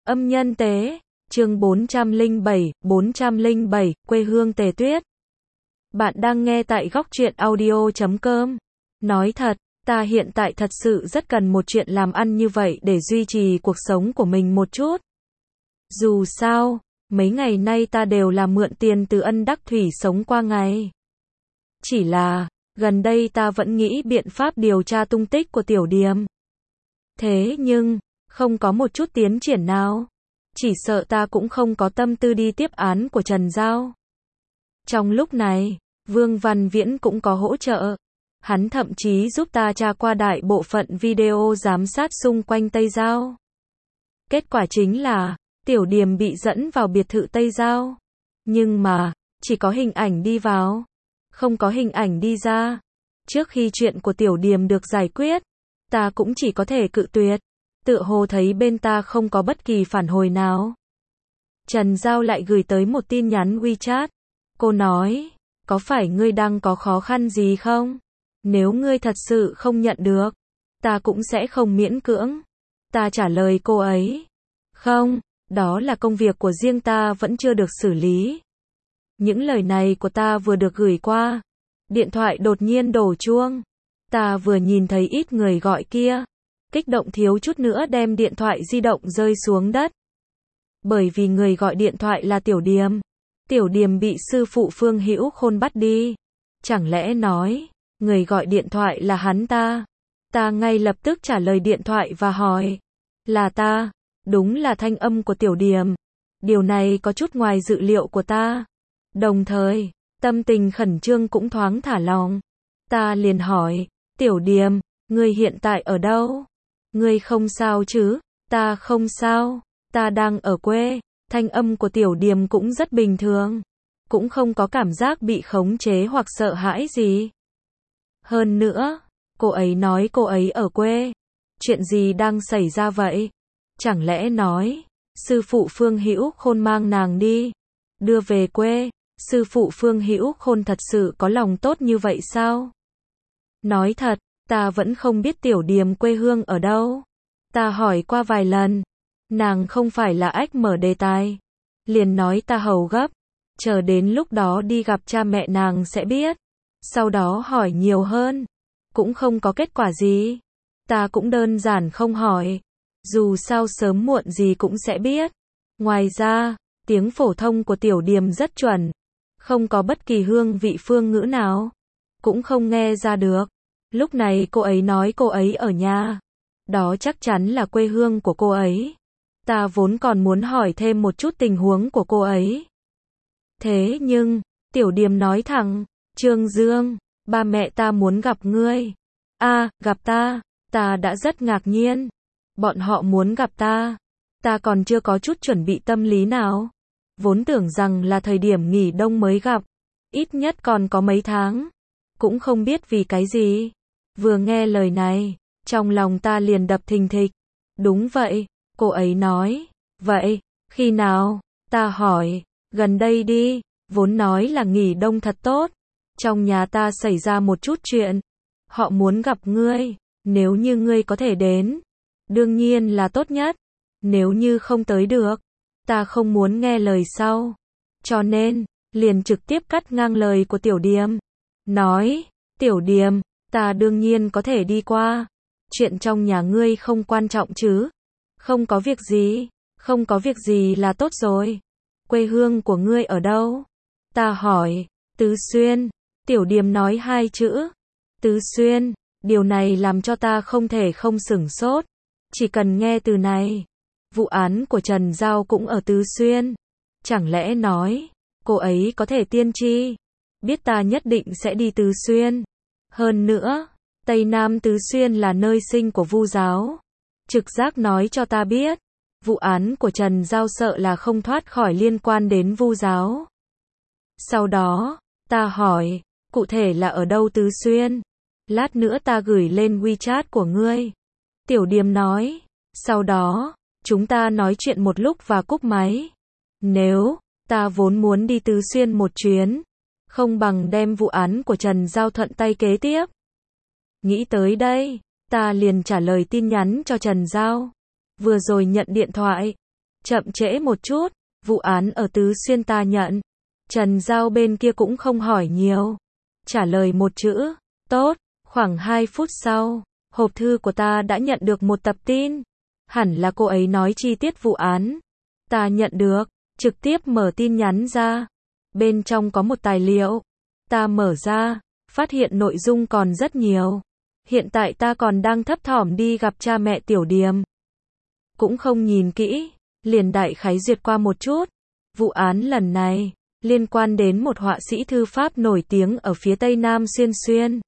Âm nhân tế, chương 407, quê hương Tề Tuyết. Bạn đang nghe tại góc truyện audio.com. Nói thật, ta hiện tại thật sự rất cần một chuyện làm ăn như vậy để duy trì cuộc sống của mình một chút. Dù sao, mấy ngày nay ta đều là mượn tiền từ Ân Đắc Thủy sống qua ngày. Chỉ là, gần đây ta vẫn nghĩ biện pháp điều tra tung tích của Tiểu Điềm. Thế nhưng, không có một chút tiến triển nào. Chỉ sợ ta cũng không có tâm tư đi tiếp án của Trần Giao. Trong lúc này, Vương Văn Viễn cũng có hỗ trợ. Hắn thậm chí giúp ta tra qua đại bộ phận video giám sát xung quanh Tây Giao. Kết quả chính là, Tiểu Điềm bị dẫn vào biệt thự Tây Giao. Nhưng mà, chỉ có hình ảnh đi vào, không có hình ảnh đi ra. Trước khi chuyện của Tiểu Điềm được giải quyết, ta cũng chỉ có thể cự tuyệt. Tựa hồ thấy bên ta không có bất kỳ phản hồi nào. Trần Giao lại gửi tới một tin nhắn WeChat. Cô nói, có phải ngươi đang có khó khăn gì không? Nếu ngươi thật sự không nhận được, ta cũng sẽ không miễn cưỡng. Ta trả lời cô ấy, không, đó là công việc của riêng ta vẫn chưa được xử lý. Những lời này của ta vừa được gửi qua, điện thoại đột nhiên đổ chuông. Ta vừa nhìn thấy ít người gọi kia, kích động thiếu chút nữa đem điện thoại di động rơi xuống đất. Bởi vì người gọi điện thoại là Tiểu Điềm. Tiểu Điềm bị sư phụ Phương Hữu Khôn bắt đi. Chẳng lẽ nói, người gọi điện thoại là hắn ta? Ta ngay lập tức trả lời điện thoại và hỏi, là ta, đúng là thanh âm của Tiểu Điềm. Điều này có chút ngoài dự liệu của ta. Đồng thời, tâm tình khẩn trương cũng thoáng thả lỏng. Ta liền hỏi, Tiểu Điềm, ngươi hiện tại ở đâu? Ngươi không sao chứ? Ta không sao, ta đang ở quê. Thanh âm của Tiểu Điềm cũng rất bình thường, cũng không có cảm giác bị khống chế hoặc sợ hãi gì. Hơn nữa, cô ấy nói cô ấy ở quê. Chuyện gì đang xảy ra vậy? Chẳng lẽ nói, sư phụ Phương Hữu Khôn mang nàng đi, đưa về quê? Sư phụ Phương Hữu Khôn thật sự có lòng tốt như vậy sao? Nói thật, ta vẫn không biết Tiểu Điềm quê hương ở đâu. Ta hỏi qua vài lần, nàng không phải là ách mở đề tài. Liền nói ta hầu gấp, chờ đến lúc đó đi gặp cha mẹ nàng sẽ biết. Sau đó hỏi nhiều hơn, cũng không có kết quả gì. Ta cũng đơn giản không hỏi, dù sao sớm muộn gì cũng sẽ biết. Ngoài ra, tiếng phổ thông của Tiểu Điềm rất chuẩn, không có bất kỳ hương vị phương ngữ nào, cũng không nghe ra được. Lúc này cô ấy nói cô ấy ở nhà, đó chắc chắn là quê hương của cô ấy. Ta vốn còn muốn hỏi thêm một chút tình huống của cô ấy. Thế nhưng, Tiểu Điềm nói thẳng, Trương Dương, ba mẹ ta muốn gặp ngươi. Gặp ta đã rất ngạc nhiên. Bọn họ muốn gặp ta còn chưa có chút chuẩn bị tâm lý nào. Vốn tưởng rằng là thời điểm nghỉ đông mới gặp, ít nhất còn có mấy tháng. Cũng không biết vì cái gì. Vừa nghe lời này, trong lòng ta liền đập thình thịch. Đúng vậy, cô ấy nói. Vậy, khi nào? Ta hỏi, gần đây đi, vốn nói là nghỉ đông thật tốt. Trong nhà ta xảy ra một chút chuyện. Họ muốn gặp ngươi, nếu như ngươi có thể đến, đương nhiên là tốt nhất. Nếu như không tới được, ta không muốn nghe lời sau. Cho nên, liền trực tiếp cắt ngang lời của Tiểu Điềm. Nói, Tiểu Điềm, ta đương nhiên có thể đi qua. Chuyện trong nhà ngươi không quan trọng chứ? Không có việc gì, không có việc gì là tốt rồi. Quê hương của ngươi ở đâu? Ta hỏi, Tứ Xuyên. Tiểu Điềm nói hai chữ, Tứ Xuyên. Điều này làm cho ta không thể không sửng sốt. Chỉ cần nghe từ này, vụ án của Trần Giao cũng ở Tứ Xuyên. Chẳng lẽ nói, cô ấy có thể tiên tri, biết ta nhất định sẽ đi Tứ Xuyên. Hơn nữa, Tây Nam Tứ Xuyên là nơi sinh của Vu giáo. Trực giác nói cho ta biết, vụ án của Trần Giao sợ là không thoát khỏi liên quan đến Vu giáo. Sau đó, ta hỏi, cụ thể là ở đâu Tứ Xuyên? Lát nữa ta gửi lên WeChat của ngươi. Tiểu Điềm nói, sau đó, chúng ta nói chuyện một lúc và cúp máy. Nếu, ta vốn muốn đi Tứ Xuyên một chuyến, không bằng đem vụ án của Trần Giao thuận tay kế tiếp. Nghĩ tới đây, ta liền trả lời tin nhắn cho Trần Giao. Vừa rồi nhận điện thoại, chậm trễ một chút, vụ án ở Tứ Xuyên ta nhận. Trần Giao bên kia cũng không hỏi nhiều, trả lời một chữ, tốt. Khoảng 2 phút sau, hộp thư của ta đã nhận được một tập tin. Hẳn là cô ấy nói chi tiết vụ án. Ta nhận được, trực tiếp mở tin nhắn ra. Bên trong có một tài liệu. Ta mở ra, phát hiện nội dung còn rất nhiều. Hiện tại ta còn đang thấp thỏm đi gặp cha mẹ Tiểu Điềm. Cũng không nhìn kỹ, liền đại khái duyệt qua một chút. Vụ án lần này, liên quan đến một họa sĩ thư pháp nổi tiếng ở phía tây nam Xuyên Xuyên.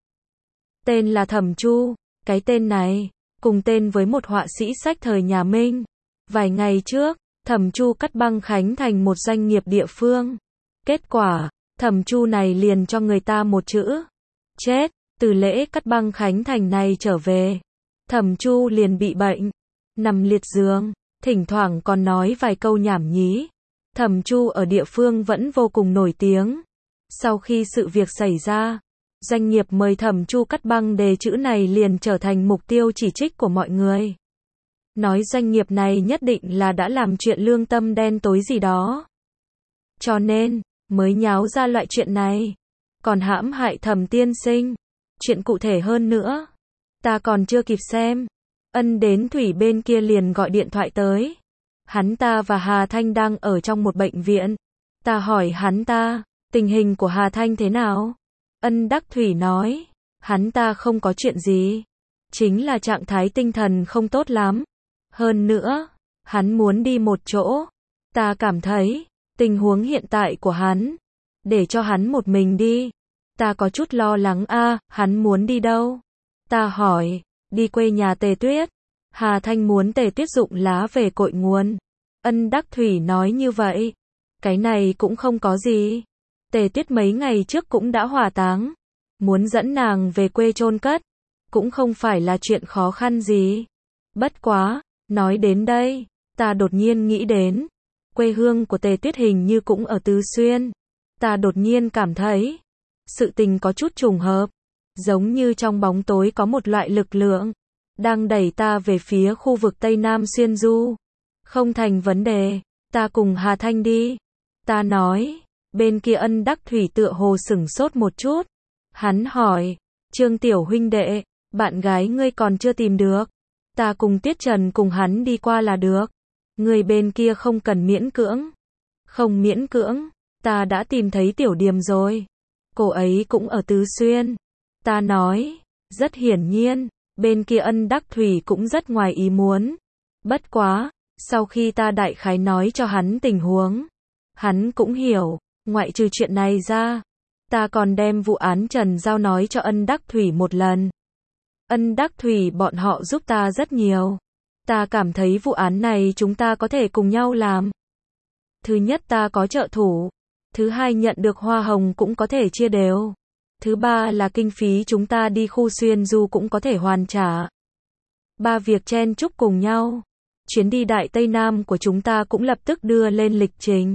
Tên là Thẩm Chu, cái tên này, cùng tên với một họa sĩ sách thời nhà Minh. Vài ngày trước, Thẩm Chu cắt băng khánh thành một doanh nghiệp địa phương. Kết quả, Thẩm Chu này liền cho người ta một chữ. Chết, từ lễ cắt băng khánh thành này trở về. Thẩm Chu liền bị bệnh, nằm liệt giường, thỉnh thoảng còn nói vài câu nhảm nhí. Thẩm Chu ở địa phương vẫn vô cùng nổi tiếng. Sau khi sự việc xảy ra, doanh nghiệp mời Thẩm Chu cắt băng đề chữ này liền trở thành mục tiêu chỉ trích của mọi người. Nói doanh nghiệp này nhất định là đã làm chuyện lương tâm đen tối gì đó. Cho nên, mới nháo ra loại chuyện này. Còn hãm hại Thẩm tiên sinh. Chuyện cụ thể hơn nữa, ta còn chưa kịp xem. Ân đến Thủy bên kia liền gọi điện thoại tới. Hắn ta và Hà Thanh đang ở trong một bệnh viện. Ta hỏi hắn ta, tình hình của Hà Thanh thế nào? Ân Đắc Thủy nói, hắn ta không có chuyện gì. Chính là trạng thái tinh thần không tốt lắm. Hơn nữa, hắn muốn đi một chỗ. Ta cảm thấy, tình huống hiện tại của hắn, để cho hắn một mình đi. Ta có chút lo lắng hắn muốn đi đâu? Ta hỏi, đi quê nhà Tề Tuyết. Hà Thanh muốn Tề Tuyết dụng lá về cội nguồn. Ân Đắc Thủy nói như vậy. Cái này cũng không có gì. Tề Tuyết mấy ngày trước cũng đã hỏa táng. Muốn dẫn nàng về quê chôn cất. Cũng không phải là chuyện khó khăn gì. Bất quá, nói đến đây, ta đột nhiên nghĩ đến. Quê hương của Tề Tuyết hình như cũng ở Tứ Xuyên. Ta đột nhiên cảm thấy, sự tình có chút trùng hợp. Giống như trong bóng tối có một loại lực lượng đang đẩy ta về phía khu vực Tây Nam Xuyên Du. Không thành vấn đề, ta cùng Hà Thanh đi. Ta nói, bên kia Ân Đắc Thủy tựa hồ sửng sốt một chút. Hắn hỏi, Trương tiểu huynh đệ, bạn gái ngươi còn chưa tìm được. Ta cùng Tiết Trần cùng hắn đi qua là được. Người bên kia không cần miễn cưỡng. Không miễn cưỡng, ta đã tìm thấy Tiểu Điềm rồi. Cô ấy cũng ở Tứ Xuyên. Ta nói, rất hiển nhiên, bên kia Ân Đắc Thủy cũng rất ngoài ý muốn. Bất quá, sau khi ta đại khái nói cho hắn tình huống, hắn cũng hiểu, ngoại trừ chuyện này ra, ta còn đem vụ án Trần Giao nói cho Ân Đắc Thủy một lần. Ân Đắc Thủy bọn họ giúp ta rất nhiều. Ta cảm thấy vụ án này chúng ta có thể cùng nhau làm. Thứ nhất ta có trợ thủ. Thứ hai nhận được hoa hồng cũng có thể chia đều. Thứ ba là kinh phí chúng ta đi khu Xuyên Du cũng có thể hoàn trả. Ba việc chen chúc cùng nhau. Chuyến đi Đại Tây Nam của chúng ta cũng lập tức đưa lên lịch trình.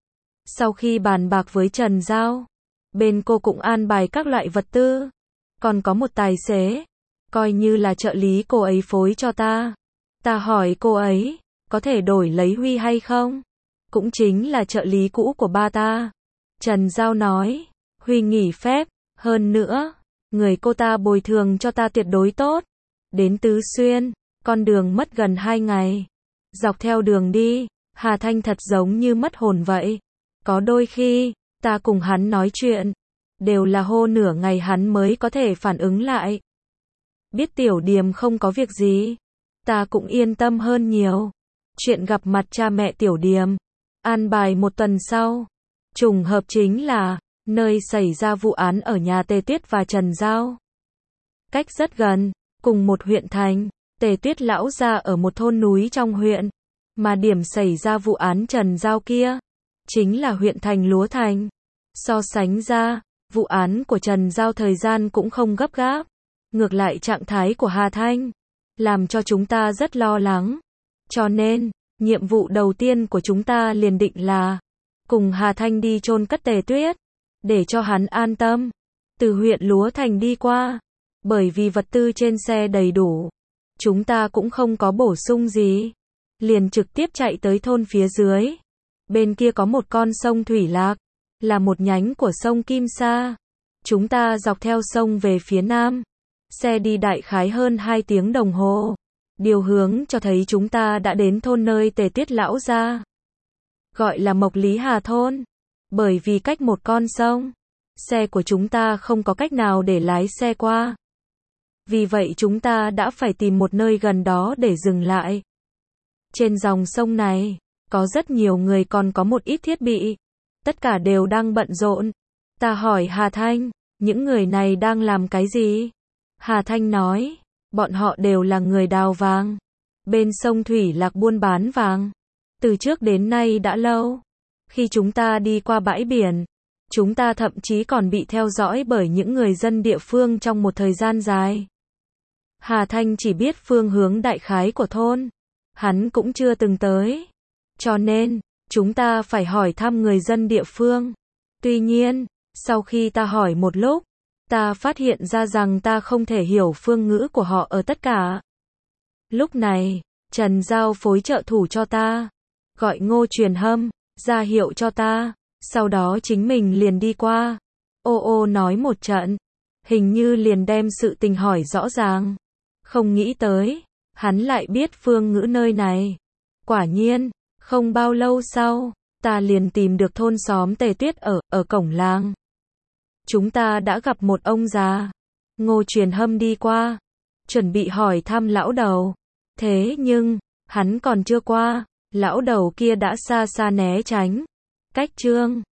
Sau khi bàn bạc với Trần Giao, bên cô cũng an bài các loại vật tư. Còn có một tài xế, coi như là trợ lý cô ấy phối cho ta. Ta hỏi cô ấy, có thể đổi lấy Huy hay không? Cũng chính là trợ lý cũ của ba ta. Trần Giao nói, Huy nghỉ phép, hơn nữa, người cô ta bồi thường cho ta tuyệt đối tốt. Đến Tứ Xuyên, con đường mất gần 2 ngày. Dọc theo đường đi, Hà Thanh thật giống như mất hồn vậy. Có đôi khi, ta cùng hắn nói chuyện, đều là hô nửa ngày hắn mới có thể phản ứng lại. Biết Tiểu Điềm không có việc gì, ta cũng yên tâm hơn nhiều. Chuyện gặp mặt cha mẹ Tiểu Điềm, an bài một tuần sau. Trùng hợp chính là, nơi xảy ra vụ án ở nhà Tề Tuyết và Trần Giao. Cách rất gần, cùng một huyện thành. Tề Tuyết lão gia ở một thôn núi trong huyện. Mà điểm xảy ra vụ án Trần Giao kia, chính là huyện thành Lúa Thành. So sánh ra, vụ án của Trần Giao thời gian cũng không gấp gáp. Ngược lại trạng thái của Hà Thanh, làm cho chúng ta rất lo lắng. Cho nên, nhiệm vụ đầu tiên của chúng ta liền định là cùng Hà Thanh đi chôn cất Tề Tuyết, để cho hắn an tâm. Từ huyện Lúa Thành đi qua, bởi vì vật tư trên xe đầy đủ, chúng ta cũng không có bổ sung gì. liền trực tiếp chạy tới thôn phía dưới. Bên kia có một con sông Thủy Lạc, là một nhánh của sông Kim Sa. Chúng ta dọc theo sông về phía nam. Xe đi đại khái hơn 2 tiếng đồng hồ. Điều hướng cho thấy chúng ta đã đến thôn nơi Tề Tiết lão gia. Gọi là Mộc Lý Hà thôn. Bởi vì cách một con sông, xe của chúng ta không có cách nào để lái xe qua. Vì vậy chúng ta đã phải tìm một nơi gần đó để dừng lại. Trên dòng sông này, có rất nhiều người còn có một ít thiết bị. Tất cả đều đang bận rộn. Ta hỏi Hà Thanh, những người này đang làm cái gì? Hà Thanh nói, bọn họ đều là người đào vàng. Bên sông Thủy Lạc buôn bán vàng. Từ trước đến nay đã lâu. Khi chúng ta đi qua bãi biển, chúng ta thậm chí còn bị theo dõi bởi những người dân địa phương trong một thời gian dài. Hà Thanh chỉ biết phương hướng đại khái của thôn. Hắn cũng chưa từng tới. Cho nên, chúng ta phải hỏi thăm người dân địa phương. Tuy nhiên, sau khi ta hỏi một lúc, ta phát hiện ra rằng ta không thể hiểu phương ngữ của họ ở tất cả. Lúc này, Trần giao phối trợ thủ cho ta, gọi Ngô Truyền Hâm, ra hiệu cho ta, sau đó chính mình liền đi qua. Ô nói một trận, hình như liền đem sự tình hỏi rõ ràng. Không nghĩ tới, hắn lại biết phương ngữ nơi này. Quả nhiên, không bao lâu sau, ta liền tìm được thôn xóm Tề Tiết ở cổng làng. Chúng ta đã gặp một ông già. Ngô Truyền Hâm đi qua, chuẩn bị hỏi thăm lão đầu. Thế nhưng, hắn còn chưa qua, lão đầu kia đã xa xa né tránh. Cách Trương